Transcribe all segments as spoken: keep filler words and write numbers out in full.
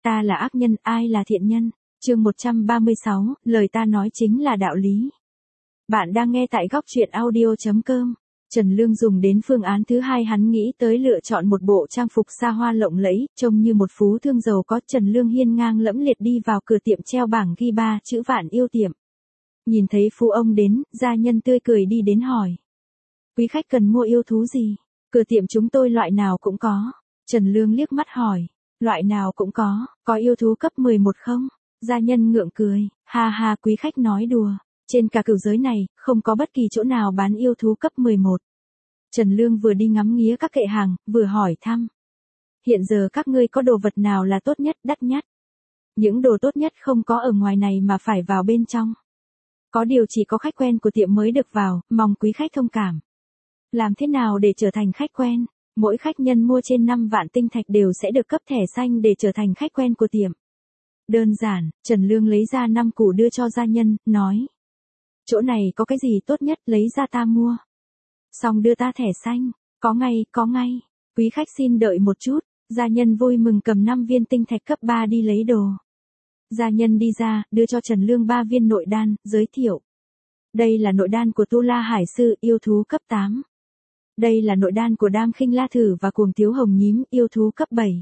Ta là ác nhân, ai là thiện nhân? Chương một trăm ba mươi sáu, lời ta nói chính là đạo lý. Bạn đang nghe tại góc truyện audio chấm com. Trần Lương dùng đến phương án thứ hai, hắn nghĩ tới lựa chọn một bộ trang phục xa hoa lộng lẫy, trông như một phú thương giàu có. Trần Lương hiên ngang lẫm liệt đi vào cửa tiệm treo bảng ghi ba chữ Vạn Yêu Tiệm. Nhìn thấy phú ông đến, gia nhân tươi cười đi đến hỏi. Quý khách cần mua yêu thú gì? Cửa tiệm chúng tôi loại nào cũng có. Trần Lương liếc mắt hỏi. Loại nào cũng có, có yêu thú cấp mười một không? Gia nhân ngượng cười, ha ha, quý khách nói đùa. Trên cả cửu giới này, không có bất kỳ chỗ nào bán yêu thú cấp mười một. Trần Lương vừa đi ngắm nghía các kệ hàng, vừa hỏi thăm. Hiện giờ các ngươi có đồ vật nào là tốt nhất, đắt nhất? Những đồ tốt nhất không có ở ngoài này mà phải vào bên trong. Có điều chỉ có khách quen của tiệm mới được vào, mong quý khách thông cảm. Làm thế nào để trở thành khách quen? Mỗi khách nhân mua trên năm vạn tinh thạch đều sẽ được cấp thẻ xanh để trở thành khách quen của tiệm. Đơn giản, Trần Lương lấy ra năm củ đưa cho gia nhân, nói. Chỗ này có cái gì tốt nhất, lấy ra ta mua. Xong đưa ta thẻ xanh, có ngay, có ngay. Quý khách xin đợi một chút, gia nhân vui mừng cầm năm viên tinh thạch cấp ba đi lấy đồ. Gia nhân đi ra, đưa cho Trần Lương ba viên nội đan, giới thiệu. Đây là nội đan của Tu La Hải Sư, yêu thú cấp tám. Đây là nội đan của Đam Khinh La Thử và Cuồng Tiếu Hồng Nhím, yêu thú cấp bảy.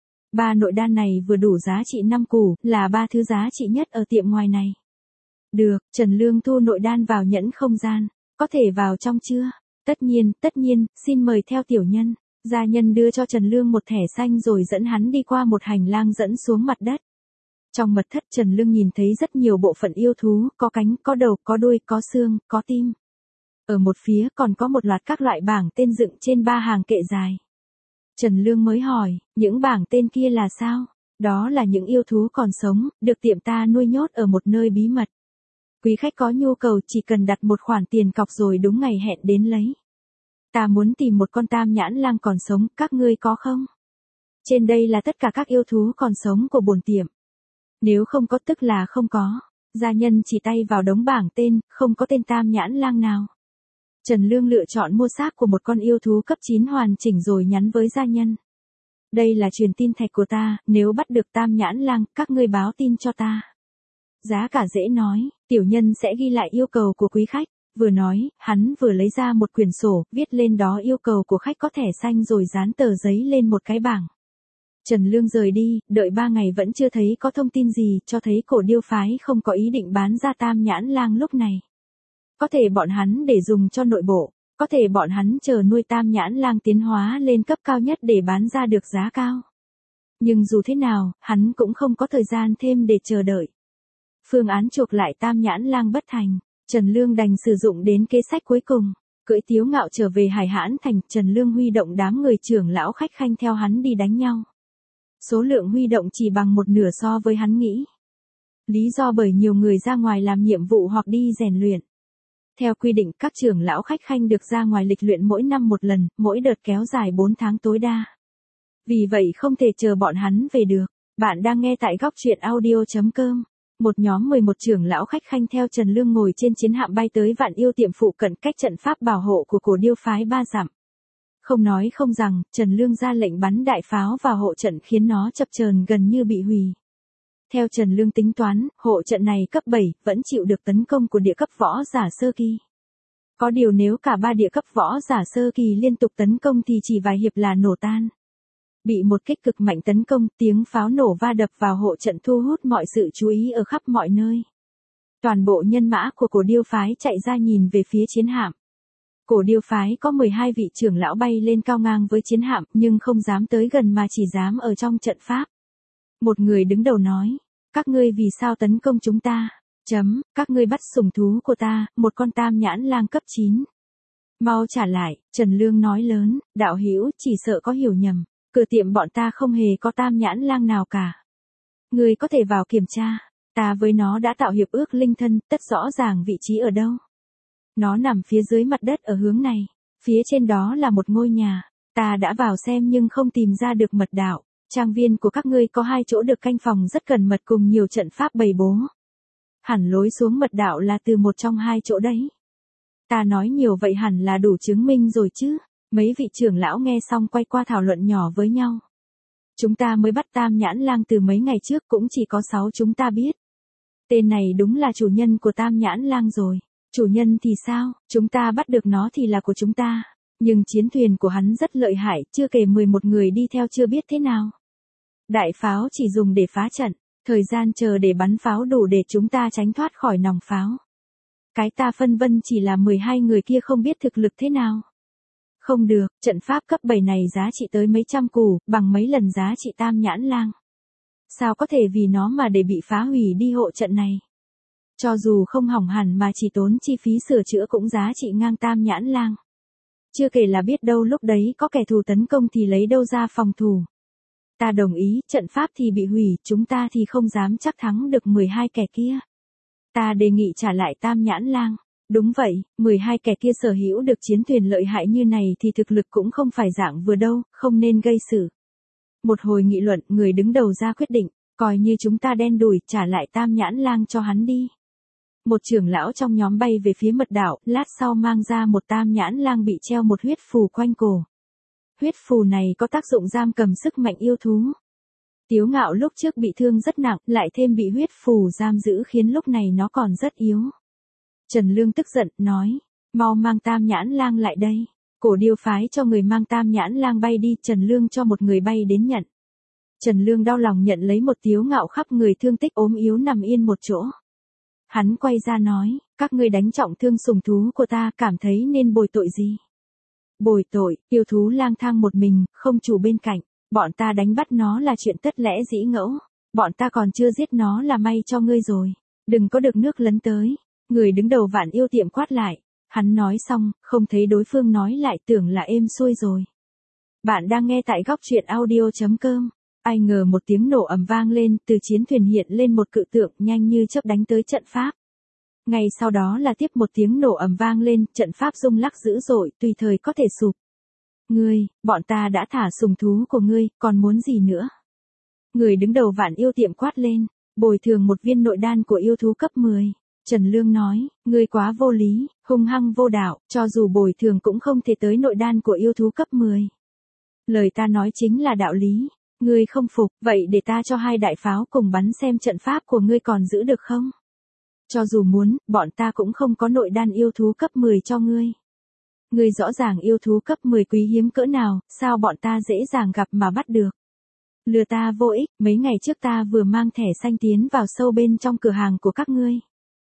Ba nội đan này vừa đủ giá trị năm củ, là ba thứ giá trị nhất ở tiệm ngoài này. Được, Trần Lương thu nội đan vào nhẫn không gian. Có thể vào trong chưa? Tất nhiên, tất nhiên, xin mời theo tiểu nhân. Gia nhân đưa cho Trần Lương một thẻ xanh rồi dẫn hắn đi qua một hành lang dẫn xuống mặt đất. Trong mật thất Trần Lương nhìn thấy rất nhiều bộ phận yêu thú, có cánh, có đầu, có đuôi, có xương, có tim. Ở một phía còn có một loạt các loại bảng tên dựng trên ba hàng kệ dài. Trần Lương mới hỏi, những bảng tên kia là sao? Đó là những yêu thú còn sống, được tiệm ta nuôi nhốt ở một nơi bí mật. Quý khách có nhu cầu chỉ cần đặt một khoản tiền cọc rồi đúng ngày hẹn đến lấy. Ta muốn tìm một con tam nhãn lang còn sống, các ngươi có không? Trên đây là tất cả các yêu thú còn sống của bổn tiệm. Nếu không có tức là không có. Gia nhân chỉ tay vào đống bảng tên, không có tên tam nhãn lang nào. Trần Lương lựa chọn mua xác của một con yêu thú cấp chín hoàn chỉnh rồi nhắn với gia nhân. Đây là truyền tin thạch của ta, nếu bắt được tam nhãn lang, các ngươi báo tin cho ta. Giá cả dễ nói, tiểu nhân sẽ ghi lại yêu cầu của quý khách. Vừa nói, hắn vừa lấy ra một quyển sổ, viết lên đó yêu cầu của khách có thẻ xanh rồi dán tờ giấy lên một cái bảng. Trần Lương rời đi, đợi ba ngày vẫn chưa thấy có thông tin gì, cho thấy Cổ Điêu phái không có ý định bán ra tam nhãn lang lúc này. Có thể bọn hắn để dùng cho nội bộ, có thể bọn hắn chờ nuôi tam nhãn lang tiến hóa lên cấp cao nhất để bán ra được giá cao. Nhưng dù thế nào, hắn cũng không có thời gian thêm để chờ đợi. Phương án chuộc lại tam nhãn lang bất thành, Trần Lương đành sử dụng đến kế sách cuối cùng. Cưỡi Tiếu Ngạo trở về Hải Hãn Thành, Trần Lương huy động đám người trưởng lão khách khanh theo hắn đi đánh nhau. Số lượng huy động chỉ bằng một nửa so với hắn nghĩ. Lý do bởi nhiều người ra ngoài làm nhiệm vụ hoặc đi rèn luyện. Theo quy định, các trưởng lão khách khanh được ra ngoài lịch luyện mỗi năm một lần, mỗi đợt kéo dài bốn tháng tối đa. Vì vậy không thể chờ bọn hắn về được. Bạn đang nghe tại góc truyện audio chấm com. Một nhóm mười một trưởng lão khách khanh theo Trần Lương ngồi trên chiến hạm bay tới Vạn Yêu Tiệm phụ cận cách trận pháp bảo hộ của Cổ Điêu phái ba dặm. Không nói không rằng, Trần Lương ra lệnh bắn đại pháo vào hộ trận khiến nó chập chờn gần như bị hủy. Theo Trần Lương tính toán, hộ trận này cấp bảy, vẫn chịu được tấn công của địa cấp võ giả sơ kỳ. Có điều nếu cả ba địa cấp võ giả sơ kỳ liên tục tấn công thì chỉ vài hiệp là nổ tan. Bị một kích cực mạnh tấn công, tiếng pháo nổ va đập vào hộ trận thu hút mọi sự chú ý ở khắp mọi nơi. Toàn bộ nhân mã của Cổ Điêu phái chạy ra nhìn về phía chiến hạm. Cổ Điêu phái có mười hai vị trưởng lão bay lên cao ngang với chiến hạm, nhưng không dám tới gần mà chỉ dám ở trong trận pháp. Một người đứng đầu nói, các ngươi vì sao tấn công chúng ta? Chấm, các ngươi bắt sủng thú của ta, một con tam nhãn lang cấp chín. Mau trả lại, Trần Lương nói lớn, đạo hữu chỉ sợ có hiểu nhầm, cửa tiệm bọn ta không hề có tam nhãn lang nào cả. Ngươi có thể vào kiểm tra, ta với nó đã tạo hiệp ước linh thân, tất rõ ràng vị trí ở đâu. Nó nằm phía dưới mặt đất ở hướng này, phía trên đó là một ngôi nhà, ta đã vào xem nhưng không tìm ra được mật đạo. Trang viên của các ngươi có hai chỗ được canh phòng rất cẩn mật cùng nhiều trận pháp bày bố. Hẳn lối xuống mật đạo là từ một trong hai chỗ đấy. Ta nói nhiều vậy hẳn là đủ chứng minh rồi chứ. Mấy vị trưởng lão nghe xong quay qua thảo luận nhỏ với nhau. Chúng ta mới bắt Tam Nhãn Lang từ mấy ngày trước, cũng chỉ có sáu chúng ta biết. Tên này đúng là chủ nhân của Tam Nhãn Lang rồi. Chủ nhân thì sao, chúng ta bắt được nó thì là của chúng ta. Nhưng chiến thuyền của hắn rất lợi hại, chưa kể mười một người đi theo chưa biết thế nào. Đại pháo chỉ dùng để phá trận, thời gian chờ để bắn pháo đủ để chúng ta tránh thoát khỏi nòng pháo. Cái ta phân vân chỉ là mười hai người kia không biết thực lực thế nào. Không được, trận pháp cấp bảy này giá trị tới mấy trăm củ, bằng mấy lần giá trị Tam Nhãn Lang. Sao có thể vì nó mà để bị phá hủy đi hộ trận này? Cho dù không hỏng hẳn mà chỉ tốn chi phí sửa chữa cũng giá trị ngang Tam Nhãn Lang. Chưa kể là biết đâu lúc đấy có kẻ thù tấn công thì lấy đâu ra phòng thủ. Ta đồng ý, trận pháp thì bị hủy, chúng ta thì không dám chắc thắng được mười hai kẻ kia. Ta đề nghị trả lại Tam Nhãn Lang. Đúng vậy, mười hai kẻ kia sở hữu được chiến thuyền lợi hại như này thì thực lực cũng không phải dạng vừa đâu, không nên gây sự. Một hồi nghị luận, người đứng đầu ra quyết định, coi như chúng ta đen đủi, trả lại Tam Nhãn Lang cho hắn đi. Một trưởng lão trong nhóm bay về phía mật đảo, lát sau mang ra một Tam Nhãn Lang bị treo một huyết phù quanh cổ. Huyết phù này có tác dụng giam cầm sức mạnh yêu thú. Tiếu Ngạo lúc trước bị thương rất nặng, lại thêm bị huyết phù giam giữ khiến lúc này nó còn rất yếu. Trần Lương tức giận, nói, mau mang Tam Nhãn Lang lại đây. Cổ Điêu phái cho người mang Tam Nhãn Lang bay đi, Trần Lương cho một người bay đến nhận. Trần Lương đau lòng nhận lấy một Tiếu Ngạo khắp người thương tích ốm yếu nằm yên một chỗ. Hắn quay ra nói, các ngươi đánh trọng thương sùng thú của ta, cảm thấy nên bồi tội gì? Bồi tội, yêu thú lang thang một mình, không chủ bên cạnh, bọn ta đánh bắt nó là chuyện tất lẽ dĩ ngẫu, bọn ta còn chưa giết nó là may cho ngươi rồi, đừng có được nước lấn tới. Người đứng đầu Vạn Yêu Tiệm quát lại, hắn nói xong, không thấy đối phương nói lại tưởng là êm xuôi rồi. Bạn đang nghe tại góc truyện audio chấm com. Ai ngờ một tiếng nổ ầm vang lên, từ chiến thuyền hiện lên một cự tượng nhanh như chớp đánh tới trận pháp. Ngay sau đó là tiếp một tiếng nổ ầm vang lên, trận pháp rung lắc dữ dội, tùy thời có thể sụp. Ngươi, bọn ta đã thả sùng thú của ngươi, còn muốn gì nữa? Người đứng đầu Vạn Yêu Tiệm quát lên, bồi thường một viên nội đan của yêu thú cấp mười. Trần Lương nói, ngươi quá vô lý, hung hăng vô đạo, cho dù bồi thường cũng không thể tới nội đan của yêu thú cấp mười. Lời ta nói chính là đạo lý. Ngươi không phục, vậy để ta cho hai đại pháo cùng bắn xem trận pháp của ngươi còn giữ được không? Cho dù muốn, bọn ta cũng không có nội đan yêu thú cấp mười cho ngươi. Ngươi rõ ràng yêu thú cấp mười quý hiếm cỡ nào, sao bọn ta dễ dàng gặp mà bắt được? Lừa ta vô ích, mấy ngày trước ta vừa mang thẻ xanh tiến vào sâu bên trong cửa hàng của các ngươi.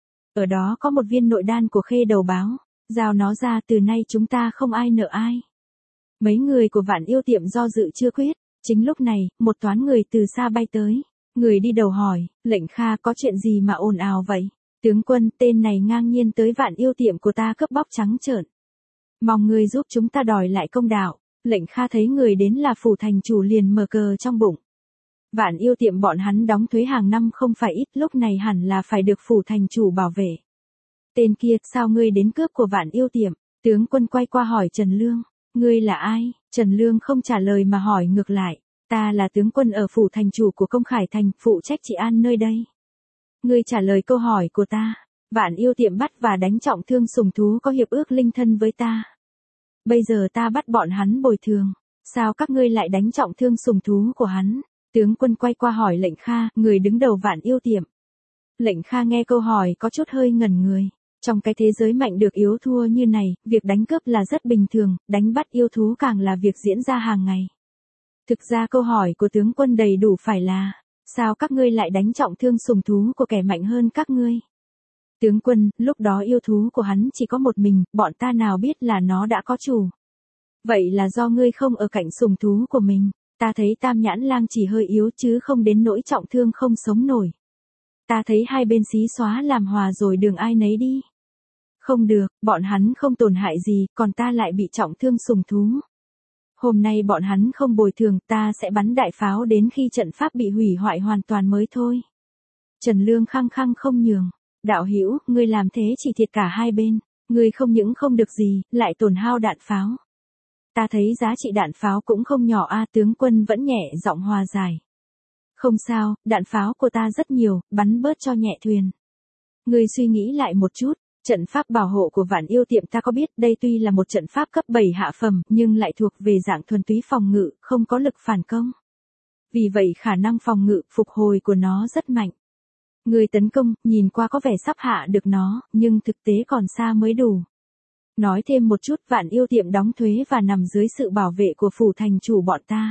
Ở đó có một viên nội đan của Khê Đầu Báo, giao nó ra, từ nay chúng ta không ai nợ ai. Mấy người của Vạn Yêu Tiệm do dự chưa quyết. Chính lúc này, một toán người từ xa bay tới. Người đi đầu hỏi, Lệnh Kha có chuyện gì mà ồn ào vậy? Tướng quân, tên này ngang nhiên tới Vạn Yêu Tiệm của ta cướp bóc trắng trợn. Mong người giúp chúng ta đòi lại công đạo. Lệnh Kha thấy người đến là phủ thành chủ liền mở cờ trong bụng. Vạn Yêu Tiệm bọn hắn đóng thuế hàng năm không phải ít, lúc này hẳn là phải được phủ thành chủ bảo vệ. Tên kia, sao ngươi đến cướp của Vạn Yêu Tiệm? Tướng quân quay qua hỏi Trần Lương. Ngươi là ai? Trần Lương không trả lời mà hỏi ngược lại. Ta là tướng quân ở phủ thành chủ của Công Khải Thành, phụ trách trị an nơi đây. Ngươi trả lời câu hỏi của ta. Vạn Yêu Tiệm bắt và đánh trọng thương sùng thú có hiệp ước linh thân với ta. Bây giờ ta bắt bọn hắn bồi thường. Sao các ngươi lại đánh trọng thương sùng thú của hắn? Tướng quân quay qua hỏi Lệnh Kha, người đứng đầu Vạn Yêu Tiệm. Lệnh Kha nghe câu hỏi có chút hơi ngẩn người. Trong cái thế giới mạnh được yếu thua như này, việc đánh cướp là rất bình thường, đánh bắt yêu thú càng là việc diễn ra hàng ngày. Thực ra câu hỏi của tướng quân đầy đủ phải là, sao các ngươi lại đánh trọng thương sùng thú của kẻ mạnh hơn các ngươi? Tướng quân, lúc đó yêu thú của hắn chỉ có một mình, bọn ta nào biết là nó đã có chủ. Vậy là do ngươi không ở cạnh sùng thú của mình, ta thấy Tam Nhãn Lang chỉ hơi yếu chứ không đến nỗi trọng thương không sống nổi. Ta thấy hai bên xí xóa làm hòa rồi đường ai nấy đi. Không được, bọn hắn không tổn hại gì, còn ta lại bị trọng thương sùng thú. Hôm nay bọn hắn không bồi thường, ta sẽ bắn đại pháo đến khi trận pháp bị hủy hoại hoàn toàn mới thôi. Trần Lương khăng khăng không nhường. Đạo hữu, ngươi làm thế chỉ thiệt cả hai bên. Ngươi không những không được gì, lại tổn hao đạn pháo. Ta thấy giá trị đạn pháo cũng không nhỏ a. Tướng quân vẫn nhẹ giọng hòa giải. Không sao, đạn pháo của ta rất nhiều, bắn bớt cho nhẹ thuyền. Ngươi suy nghĩ lại một chút. Trận pháp bảo hộ của Vạn Yêu Tiệm ta có biết, đây tuy là một trận pháp cấp bảy hạ phẩm, nhưng lại thuộc về dạng thuần túy phòng ngự, không có lực phản công. Vì vậy khả năng phòng ngự, phục hồi của nó rất mạnh. Người tấn công, nhìn qua có vẻ sắp hạ được nó, nhưng thực tế còn xa mới đủ. Nói thêm một chút, Vạn Yêu Tiệm đóng thuế và nằm dưới sự bảo vệ của phủ thành chủ bọn ta.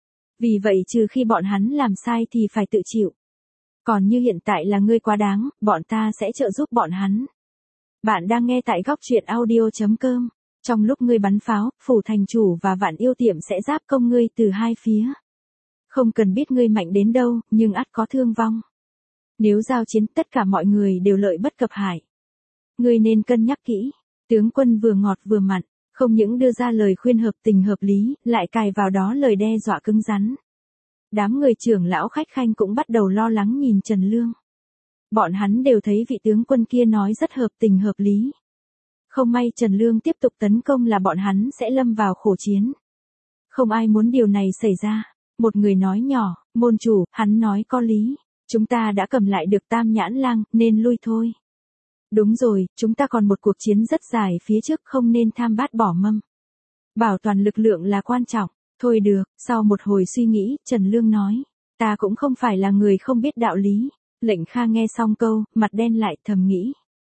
Vì vậy trừ khi bọn hắn làm sai thì phải tự chịu. Còn như hiện tại là ngươi quá đáng, bọn ta sẽ trợ giúp bọn hắn. Bạn đang nghe tại góc truyện audio chấm com. Trong lúc ngươi bắn pháo, phủ thành chủ và Vạn Yêu Tiệm sẽ giáp công ngươi từ hai phía. Không cần biết ngươi mạnh đến đâu, nhưng ắt có thương vong. Nếu giao chiến, tất cả mọi người đều lợi bất cập hại. Ngươi nên cân nhắc kỹ. Tướng quân vừa ngọt vừa mặn, không những đưa ra lời khuyên hợp tình hợp lý, lại cài vào đó lời đe dọa cứng rắn. Đám người trưởng lão khách khanh cũng bắt đầu lo lắng nhìn Trần Lương. Bọn hắn đều thấy vị tướng quân kia nói rất hợp tình hợp lý. Không may Trần Lương tiếp tục tấn công là bọn hắn sẽ lâm vào khổ chiến. Không ai muốn điều này xảy ra. Một người nói nhỏ, môn chủ, hắn nói có lý. Chúng ta đã cầm lại được Tam Nhãn Lang, nên lui thôi. Đúng rồi, chúng ta còn một cuộc chiến rất dài phía trước, không nên tham bát bỏ mâm. Bảo toàn lực lượng là quan trọng. Thôi được, sau một hồi suy nghĩ, Trần Lương nói. Ta cũng không phải là người không biết đạo lý. Lệnh Kha nghe xong câu, mặt đen lại thầm nghĩ.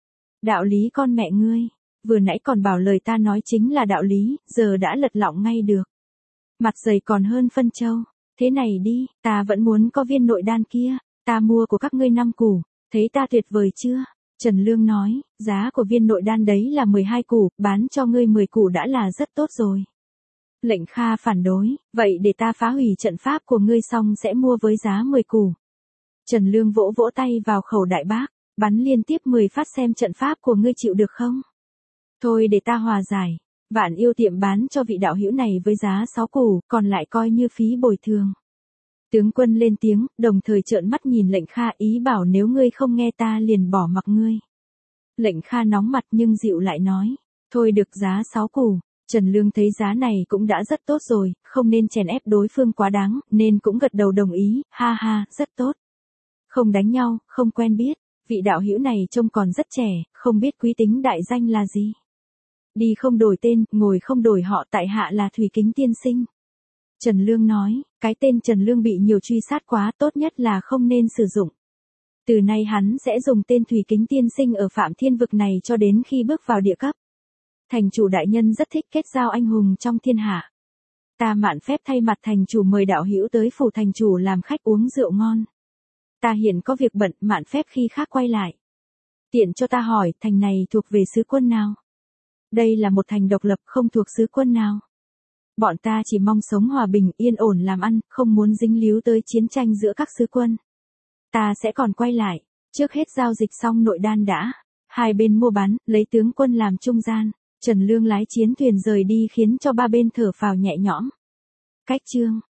Đạo lý con mẹ ngươi, vừa nãy còn bảo lời ta nói chính là đạo lý, giờ đã lật lọng ngay được. Mặt dày còn hơn phân châu. Thế này đi, ta vẫn muốn có viên nội đan kia, ta mua của các ngươi năm củ, thấy ta tuyệt vời chưa? Trần Lương nói, giá của viên nội đan đấy là mười hai củ, bán cho ngươi mười củ đã là rất tốt rồi. Lệnh Kha phản đối, vậy để ta phá hủy trận pháp của ngươi xong sẽ mua với giá mười củ. Trần Lương vỗ vỗ tay vào khẩu đại bác, bắn liên tiếp mười phát xem trận pháp của ngươi chịu được không? Thôi để ta hòa giải, Vạn Yêu Tiệm bán cho vị đạo hữu này với giá sáu củ, còn lại coi như phí bồi thường. Tướng quân lên tiếng, đồng thời trợn mắt nhìn Lệnh Kha, ý bảo nếu ngươi không nghe ta liền bỏ mặc ngươi. Lệnh Kha nóng mặt nhưng dịu lại nói, thôi được giá sáu củ. Trần Lương thấy giá này cũng đã rất tốt rồi, không nên chèn ép đối phương quá đáng, nên cũng gật đầu đồng ý, ha ha, rất tốt. Không đánh nhau, không quen biết, vị đạo hữu này trông còn rất trẻ, không biết quý tính đại danh là gì. Đi không đổi tên, ngồi không đổi họ, tại hạ là Thủy Kính tiên sinh. Trần Lương nói, cái tên Trần Lương bị nhiều truy sát quá, tốt nhất là không nên sử dụng. Từ nay hắn sẽ dùng tên Thủy Kính tiên sinh ở Phạm Thiên Vực này cho đến khi bước vào địa cấp. Thành chủ đại nhân rất thích kết giao anh hùng trong thiên hạ. Ta mạn phép thay mặt thành chủ mời đạo hữu tới phủ thành chủ làm khách uống rượu ngon. Ta hiện có việc bận, mạn phép khi khác quay lại. Tiện cho ta hỏi, thành này thuộc về sứ quân nào? Đây là một thành độc lập, không thuộc sứ quân nào. Bọn ta chỉ mong sống hòa bình, yên ổn làm ăn, không muốn dính líu tới chiến tranh giữa các sứ quân. Ta sẽ còn quay lại, trước hết giao dịch xong nội đan đã. Hai bên mua bán, lấy tướng quân làm trung gian. Trần Lương lái chiến thuyền rời đi khiến cho ba bên thở phào nhẹ nhõm. Cách chương